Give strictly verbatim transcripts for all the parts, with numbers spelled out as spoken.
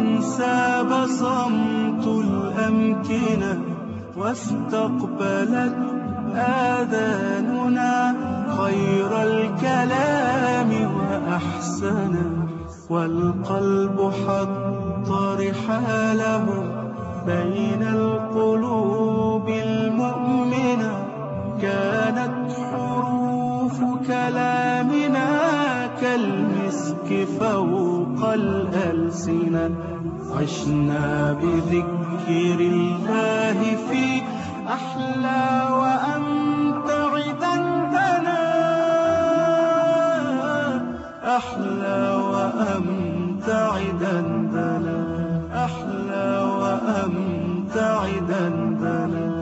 وانساب صمت الأمكنة واستقبلت آذاننا خير الكلام وأحسنه، والقلب حط رحاله بين القلوب المؤمنة. كانت حروف كلامنا كالمسك فوق الألسنة. عشنا بذكر الله في أحلى وأمتع دندنا، أحلى وأمتع دندنا، أحلى وأمتع دندنا.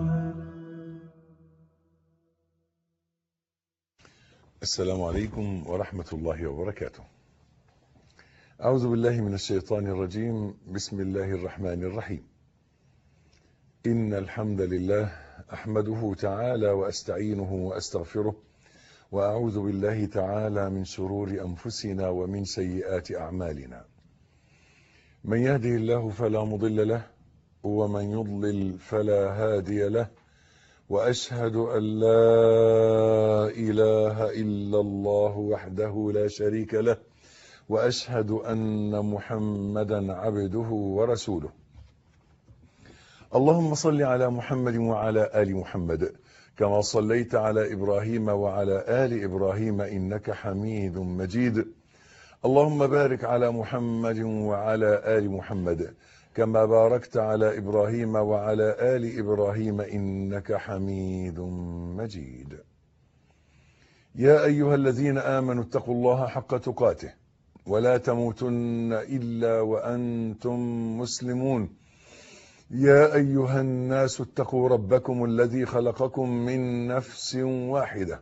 السلام عليكم ورحمة الله وبركاته. أعوذ بالله من الشيطان الرجيم. بسم الله الرحمن الرحيم. إن الحمد لله أحمده تعالى وأستعينه وأستغفره، وأعوذ بالله تعالى من شرور أنفسنا ومن سيئات أعمالنا. من يهده الله فلا مضل له، ومن يضلل فلا هادي له، وأشهد أن لا إله إلا الله وحده لا شريك له، وأشهد أن محمدا عبده ورسوله. اللهم صل على محمد وعلى آل محمد كما صليت على إبراهيم وعلى آل إبراهيم إنك حميد مجيد. اللهم بارك على محمد وعلى آل محمد كما باركت على إبراهيم وعلى آل إبراهيم إنك حميد مجيد. يا أيها الذين آمنوا اتقوا الله حق تقاته ولا تموتن إلا وأنتم مسلمون. يا أيها الناس اتقوا ربكم الذي خلقكم من نفس واحدة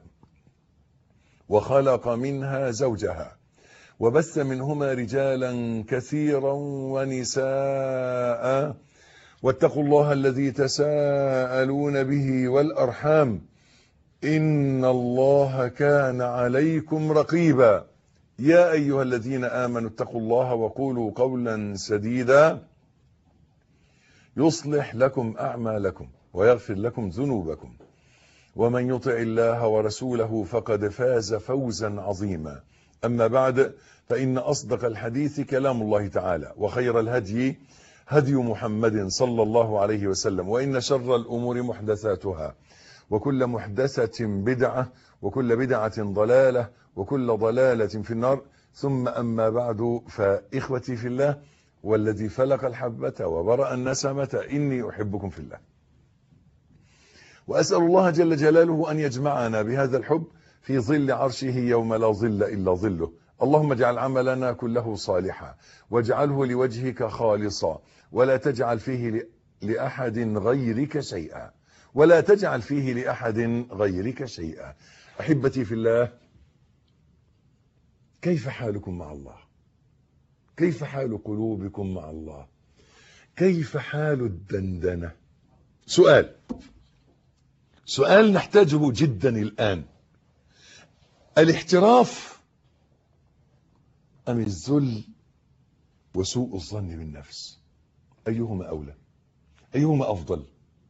وخلق منها زوجها وبث منهما رجالا كثيرا ونساء، واتقوا الله الذي تساءلون به والأرحام إن الله كان عليكم رقيبا. يا أيها الذين آمنوا اتقوا الله وقولوا قولا سديدا يصلح لكم أعمالكم ويغفر لكم ذنوبكم، ومن يطع الله ورسوله فقد فاز فوزا عظيما. أما بعد، فإن أصدق الحديث كلام الله تعالى، وخير الهدي هدي محمد صلى الله عليه وسلم، وإن شر الأمور محدثاتها، وكل محدثة بدعة، وكل بدعة ضلالة، وكل ضلالة في النار. ثم أما بعد، فإخوتي في الله والذي فلق الحبة وبرأ النسمة إني أحبكم في الله، وأسأل الله جل جلاله أن يجمعنا بهذا الحب في ظل عرشه يوم لا ظل إلا ظله. اللهم اجعل عملنا كله صالحا، واجعله لوجهك خالصا، ولا تجعل فيه لأحد غيرك شيئا، ولا تجعل فيه لأحد غيرك شيئا. أحبتي في الله، كيف حالكم مع الله؟ كيف حال قلوبكم مع الله؟ كيف حال الدندنة؟ سؤال سؤال نحتاجه جدا الآن: الاحتراف أم الذل وسوء الظن بالنفس؟ أيهما أولى؟ أيهما أفضل؟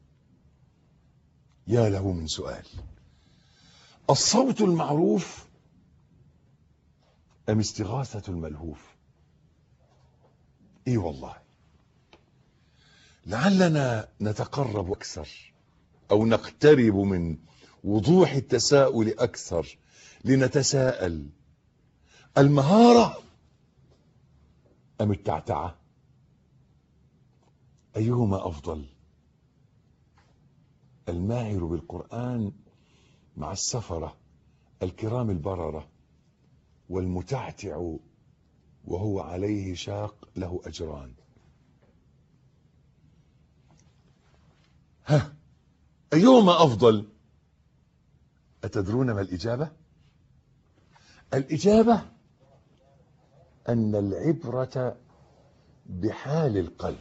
يا له من سؤال. الصوت المعروف أم استغاثة الملهوف؟ إيه والله، لعلنا نتقرب أكثر أو نقترب من وضوح التساؤل أكثر لنتساءل: المهارة أم التعتعة؟ أيهما أفضل؟ الماهر بالقرآن مع السفرة الكرام البررة، والمتعتع وهو عليه شاق له أجران. ها، أيهما أفضل؟ أتدرون ما الإجابة؟ الإجابة أن العبرة بحال القلب.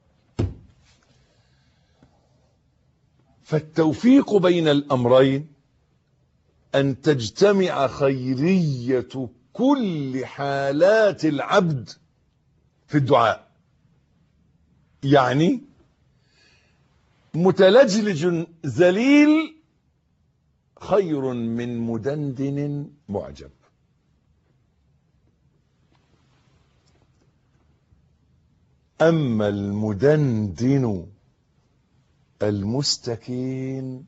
فالتوفيق بين الأمرين أن تجتمع خيرية كل حالات العبد في الدعاء. يعني متلجلج ذليل خير من مدندن معجب. أما المدندن المستكين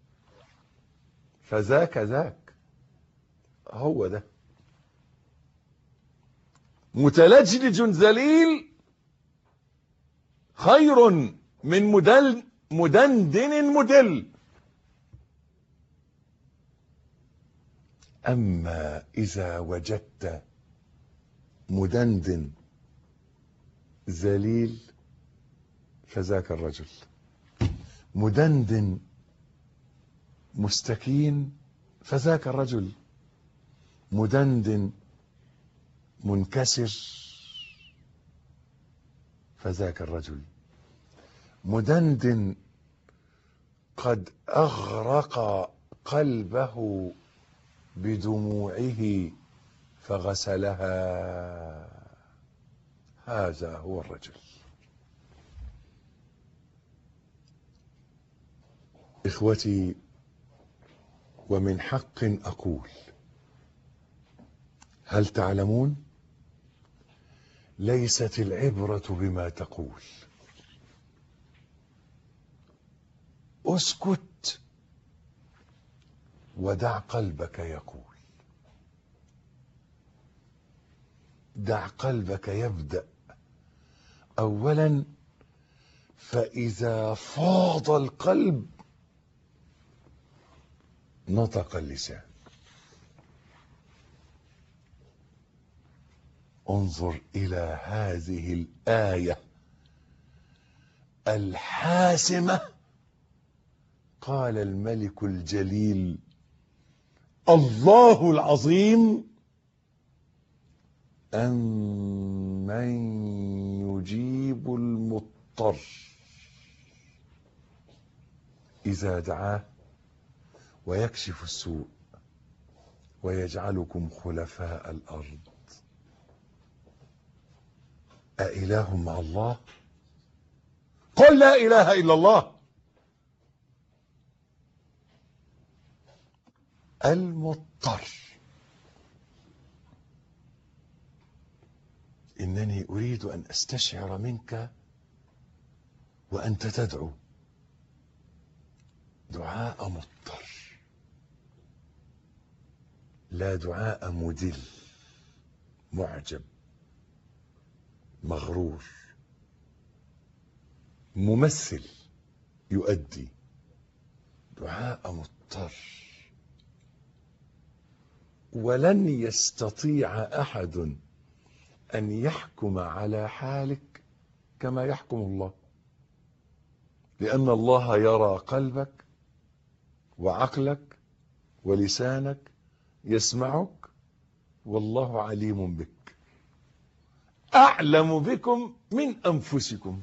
فذاك ذاك هو ده. متلجلج ذليل خير من مدل مدندن مدل. أما إذا وجدت مدندن ذليل فذاك الرجل. مدندن مستكين فذاك الرجل. مدندن منكسر فذاك الرجل. مدندن قد أغرق قلبه بدموعه فغسلها، هذا هو الرجل. إخوتي، ومن حق أقول، هل تعلمون؟ ليست العبرة بما تقول. اسكت ودع قلبك يقول. دع قلبك يبدأ أولا، فإذا فاض القلب نطق اللسان. انظر إلى هذه الآية الحاسمة. قال الملك الجليل الله العظيم: أمن يجيب المضطر إذا دعاه ويكشف السوء ويجعلكم خلفاء الأرض أإله مع الله؟ قل لا إله إلا الله. المضطر. إنني أريد أن أستشعر منك وأنت تدعو دعاء مضطر، لا دعاء مدل معجب مغرور ممثل يؤدي. دعاء مضطر. ولن يستطيع أحد أن يحكم على حالك كما يحكم الله، لأن الله يرى قلبك وعقلك ولسانك، يسمعك، والله عليم بك، أعلم بكم من أنفسكم.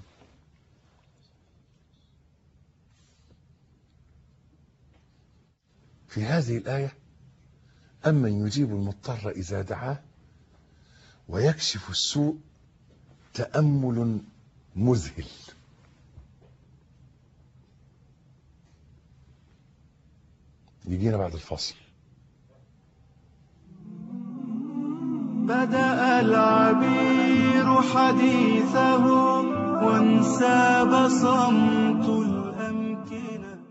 في هذه الآية أمن يجيب المضطر إذا دعاه ويكشف السوء تأمل مذهل. يجينا بعد الفصل. بدأ العبير حديثه وانساب صمت الأمكنة.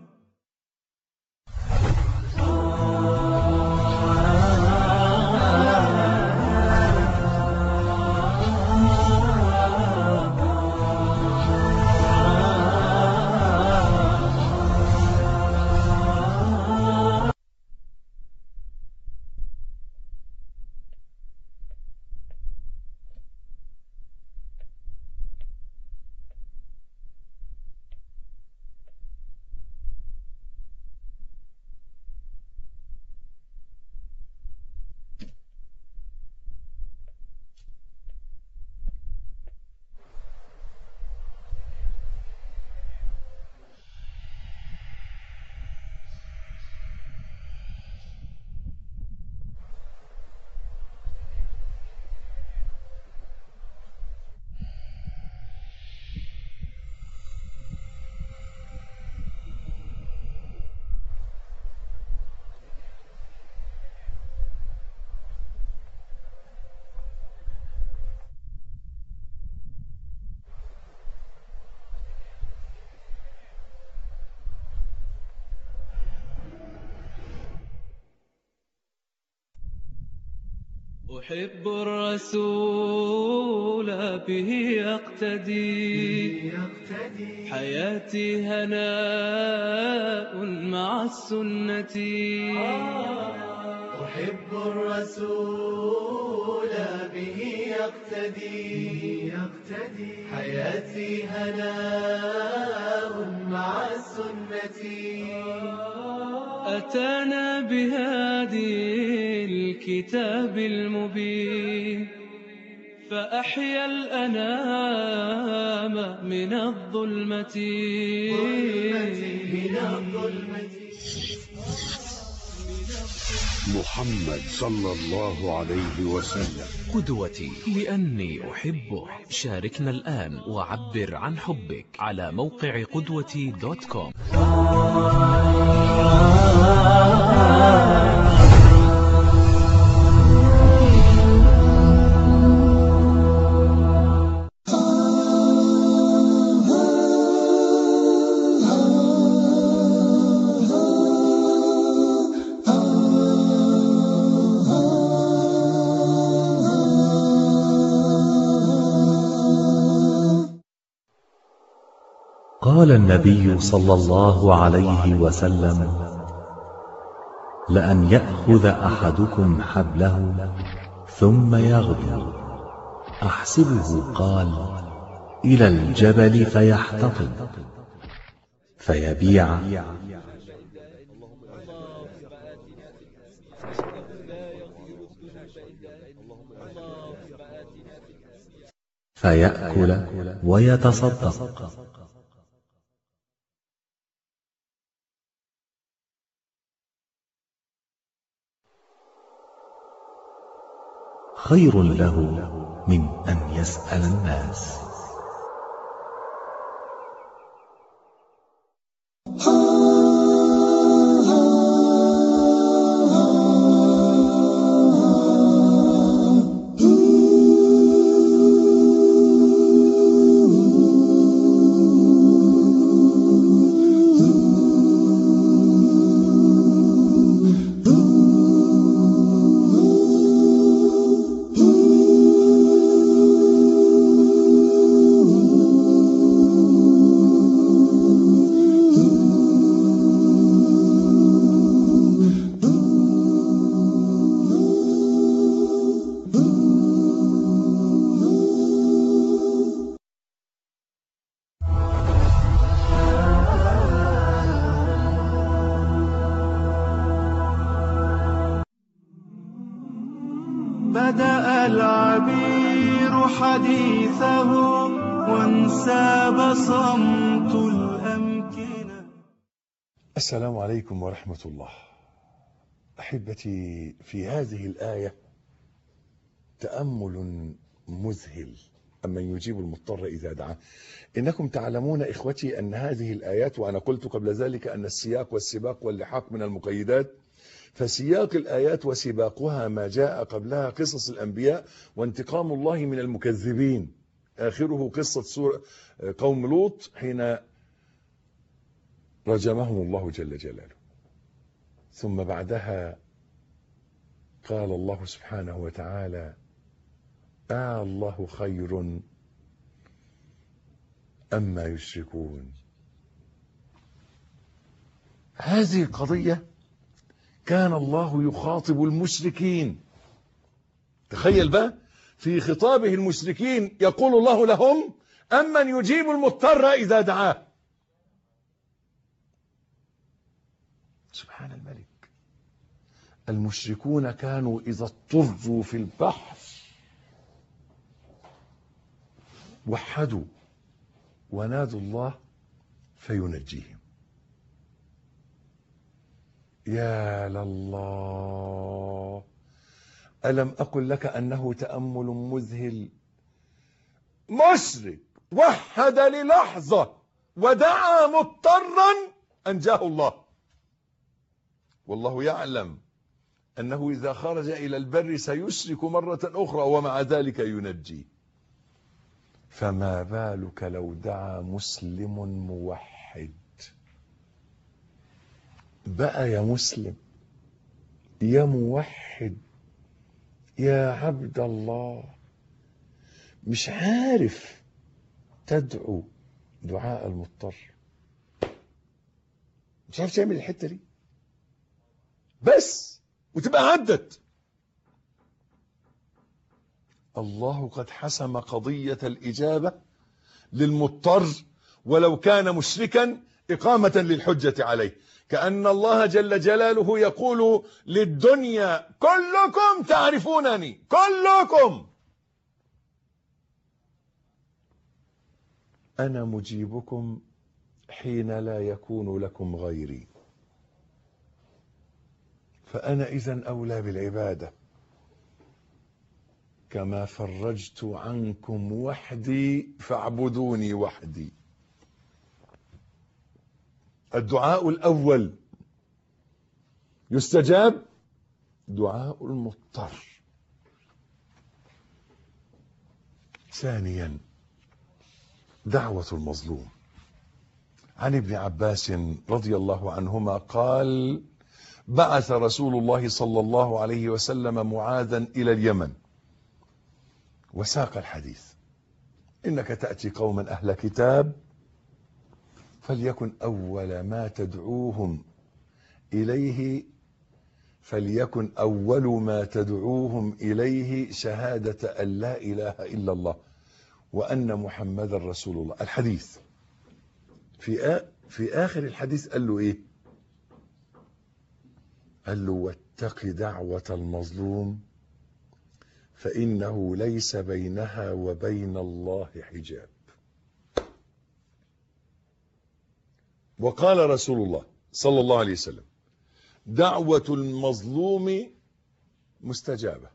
أحب الرسول به يقتدي حياتي هناء مع السنة. أحب الرسول به يقتدي حياتي هناء مع السنة. أتانا بهادي الكتاب المبين فأحيا الأنام من الظلمة. محمد صلى الله عليه وسلم قدوتي لأني أحبه. شاركنا الآن وعبر عن حبك على موقع قدوتي دوت كوم. قال النبي صلى الله عليه وسلم: لأن يأخذ أحدكم حبله ثم يغدو. أحسبه قال: إلى الجبل فيحتطب فيبيع فيأكل ويتصدق. خير له من أن يسأل الناس. بدأ العبير حديثه وانساب صمت الأمكنة. السلام عليكم ورحمة الله. أحبتي، في هذه الآية تأمل مذهل. أمن يجيب المضطر إذا دعاه. إنكم تعلمون إخوتي أن هذه الآيات، وأنا قلت قبل ذلك أن السياق والسباق واللحاق من المقيدات، فسياق الآيات وسباقها ما جاء قبلها قصص الأنبياء وانتقام الله من المكذبين. آخره قصة سورة قوم لوط حين رجمهم الله جل جلاله. ثم بعدها قال الله سبحانه وتعالى: آه الله خير أما يشركون. هذه القضية كان الله يخاطب المشركين. تخيل بقى، في خطابه المشركين يقول الله لهم: أمن يجيب المضطر إذا دعاه. سبحان الملك. المشركون كانوا إذا اضطروا في البحث وحدوا ونادوا الله فينجيهم. يا لله، ألم أقل لك أنه تأمل مذهل؟ مشرك وحد للحظة ودعا مضطرا أنجاه الله، والله يعلم أنه إذا خرج إلى البر سيشرك مرة أخرى ومع ذلك ينجي. فما بالك لو دعا مسلم موحد؟ بقى يا مسلم يا موحد يا عبد الله مش عارف تدعو دعاء المضطر، مش عارف تعمل الحتة دي بس وتبقى عدت. الله قد حسم قضية الإجابة للمضطر ولو كان مشركا إقامة للحجة عليه، كأن الله جل جلاله يقول للدنيا كلكم تعرفونني، كلكم أنا مجيبكم حين لا يكون لكم غيري، فأنا إذن أولى بالعبادة، كما فرجت عنكم وحدي فاعبدوني وحدي. الدعاء الأول يستجاب، دعاء المضطر. ثانيا دعوة المظلوم. عن ابن عباس رضي الله عنهما قال: بعث رسول الله صلى الله عليه وسلم معاذا إلى اليمن، وساق الحديث: إنك تأتي قوما أهل كتاب فليكن أول ما تدعوهم إليه فليكن أول ما تدعوهم إليه شهادة أن لا إله إلا الله وأن محمد رسول الله. الحديث في في آخر الحديث قال له إيه؟ قال له: واتق دعوة المظلوم فإنه ليس بينها وبين الله حجاب. وقال رسول الله صلى الله عليه وسلم: دعوة المظلوم مستجابة،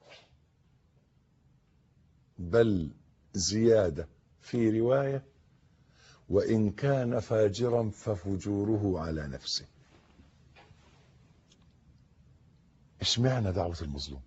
بل زيادة في رواية: وإن كان فاجرا ففجوره على نفسه. اشمعنى دعوة المظلوم؟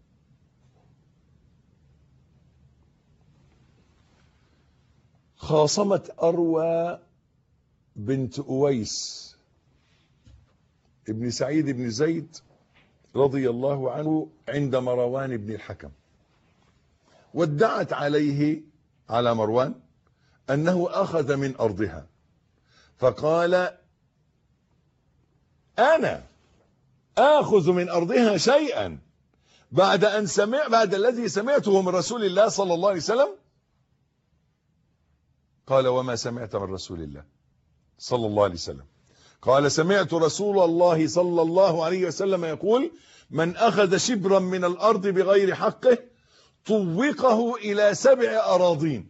خاصمت أروى بنت أويس ابن سعيد بن زيد رضي الله عنه عند مروان بن الحكم، وادعت عليه على مروان أنه أخذ من أرضها، فقال: أنا آخذ من أرضها شيئا بعد أن سمع بعد الذي سمعته من رسول الله صلى الله عليه وسلم؟ قال: وما سمعت من رسول الله صلى الله عليه وسلم؟ قال: سمعت رسول الله صلى الله عليه وسلم يقول: من أخذ شبرا من الأرض بغير حقه طوقه إلى سبع أراضين.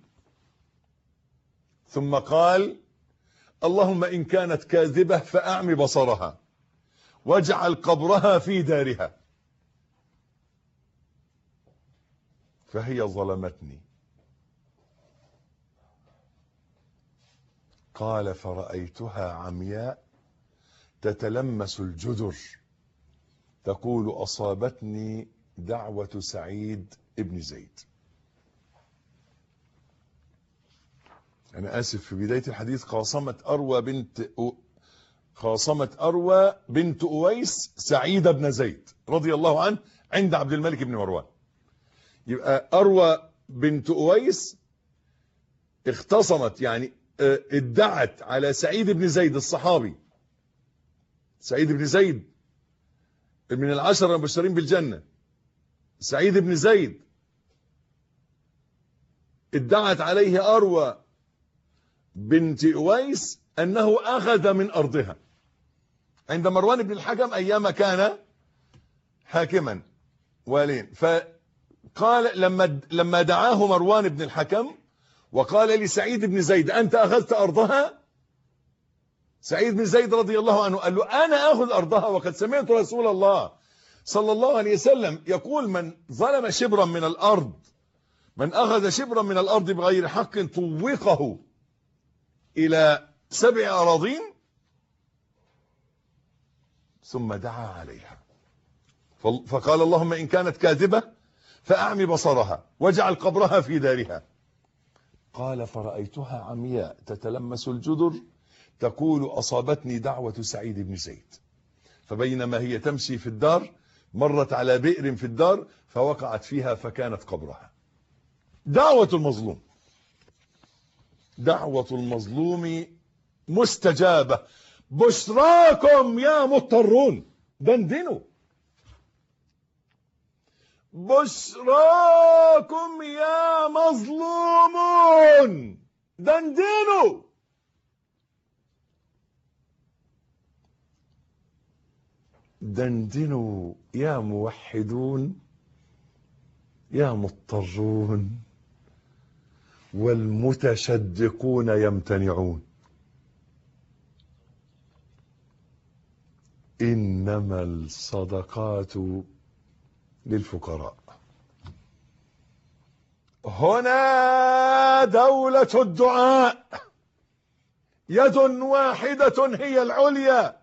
ثم قال: اللهم إن كانت كاذبة فأعم بصرها واجعل قبرها في دارها، فهي ظلمتني. قال: فرأيتها عمياء تتلمس الجدر تقول: أصابتني دعوة سعيد ابن زيد. أنا آسف، في بداية الحديث خاصمت أروى بنت أو خاصمت أروى بنت أويس سعيد بن زيد رضي الله عنه عند عبد الملك بن مروان. يبقى أروى بنت أويس اختصمت، يعني ادعت على سعيد بن زيد الصحابي، سعيد بن زيد من العشرة المبشرين بالجنة، سعيد بن زيد ادعت عليه أروى بنت أويس أنه أخذ من أرضها عند مروان بن الحكم أيام كان حاكما والين. فقال لما لما دعاه مروان بن الحكم وقال لسعيد بن زيد: أنت أخذت أرضها؟ سعيد بن زيد رضي الله عنه قال له: أنا أخذ أرضها وقد سمعت رسول الله صلى الله عليه وسلم يقول: من ظلم شبرا من الأرض من أخذ شبرا من الأرض بغير حق طوقه إلى سبع أراضين. ثم دعا عليها فقال: اللهم إن كانت كاذبة فأعمي بصرها واجعل قبرها في دارها. قال: فرأيتها عمياء تتلمس الجدر تقول: أصابتني دعوة سعيد بن زيد. فبينما هي تمشي في الدار مرت على بئر في الدار فوقعت فيها فكانت قبرها. دعوة المظلوم دعوة المظلوم مستجابة. بشراكم يا مضطرون، دندنوا. بشراكم يا مظلومون، دندنوا. دندنوا يا موحدون يا مضطرون، والمتشدقون يمتنعون. إنما الصدقات للفقراء. هنا دولة الدعاء، يد واحدة هي العليا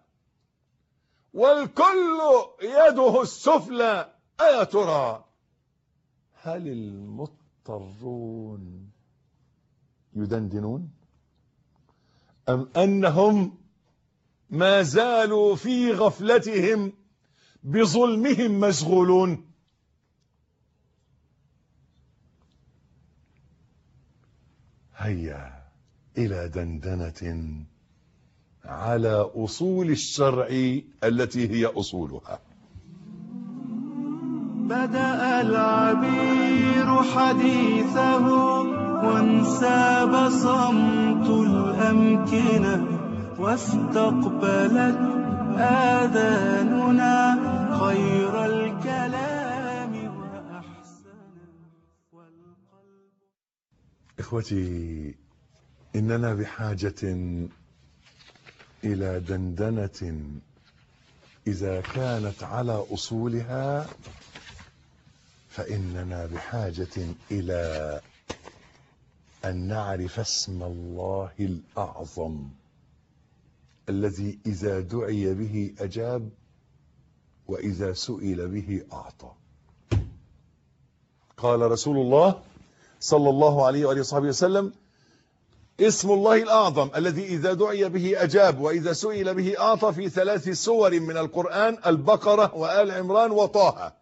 والكل يده السفلى. أيا ترى هل المضطرون يدندنون أم أنهم ما زالوا في غفلتهم بظلمهم مشغولون؟ هيا إلى دندنة على أصول الشرع التي هي أصولها. بدأ العبير حديثه وانساب صمت الأمكنة، واستقبلت آذاننا خير الكلام وأحسنه والقلب. إخوتي، إننا بحاجة إلى دندنة إذا كانت على أصولها، فإننا بحاجة إلى أن نعرف اسم الله الأعظم الذي إذا دعي به أجاب وإذا سئل به أعطى. قال رسول الله صلى الله عليه وآله وصحبه وسلم: اسم الله الأعظم الذي إذا دعي به أجاب وإذا سئل به أعطى، في ثلاث سور من القرآن: البقرة وآل عمران وطه.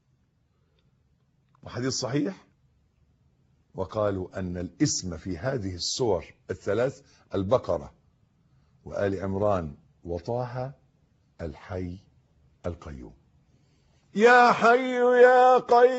وحديث صحيح. وقالوا أن الاسم في هذه السور الثلاث، البقرة وآل عمران وطه، الحي القيوم. يا حي يا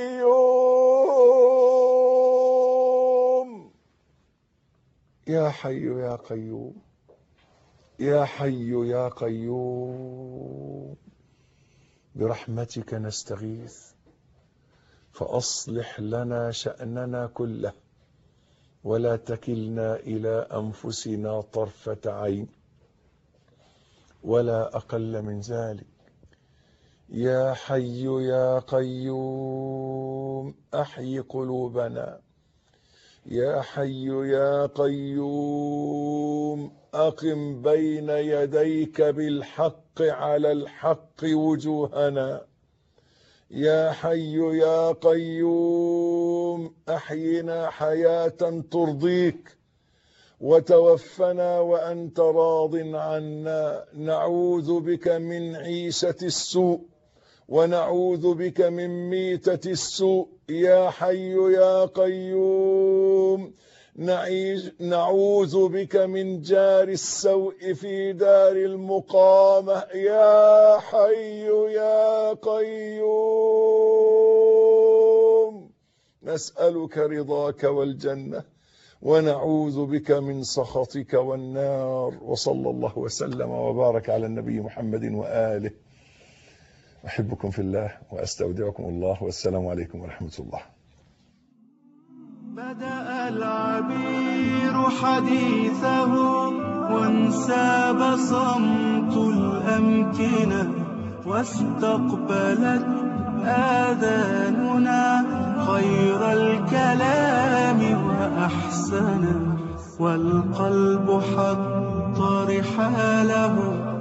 قيوم، يا حي يا قيوم، يا حي يا قيوم، برحمتك نستغيث فأصلح لنا شأننا كله ولا تكلنا إلى أنفسنا طرفة عين ولا أقل من ذلك. يا حي يا قيوم، أحي قلوبنا. يا حي يا قيوم، أقم بين يديك بالحق على الحق وجوهنا. يا حي يا قيوم، أحينا حياة ترضيك وتوفنا وأنت راض عنا. نعوذ بك من عيشة السوء ونعوذ بك من ميتة السوء. يا حي يا قيوم، نعيش نعوذ بك من جار السوء في دار المقامة. يا حي يا قيوم، نسألك رضاك والجنة ونعوذ بك من سخطك والنار. وصلى الله وسلم وبارك على النبي محمد وآله. أحبكم في الله وأستودعكم الله، والسلام عليكم ورحمة الله. بدأ العبير حديثه وانساب صمت الأمكنة، واستقبلت آذاننا خير الكلام وأحسنه، والقلب حط رحاله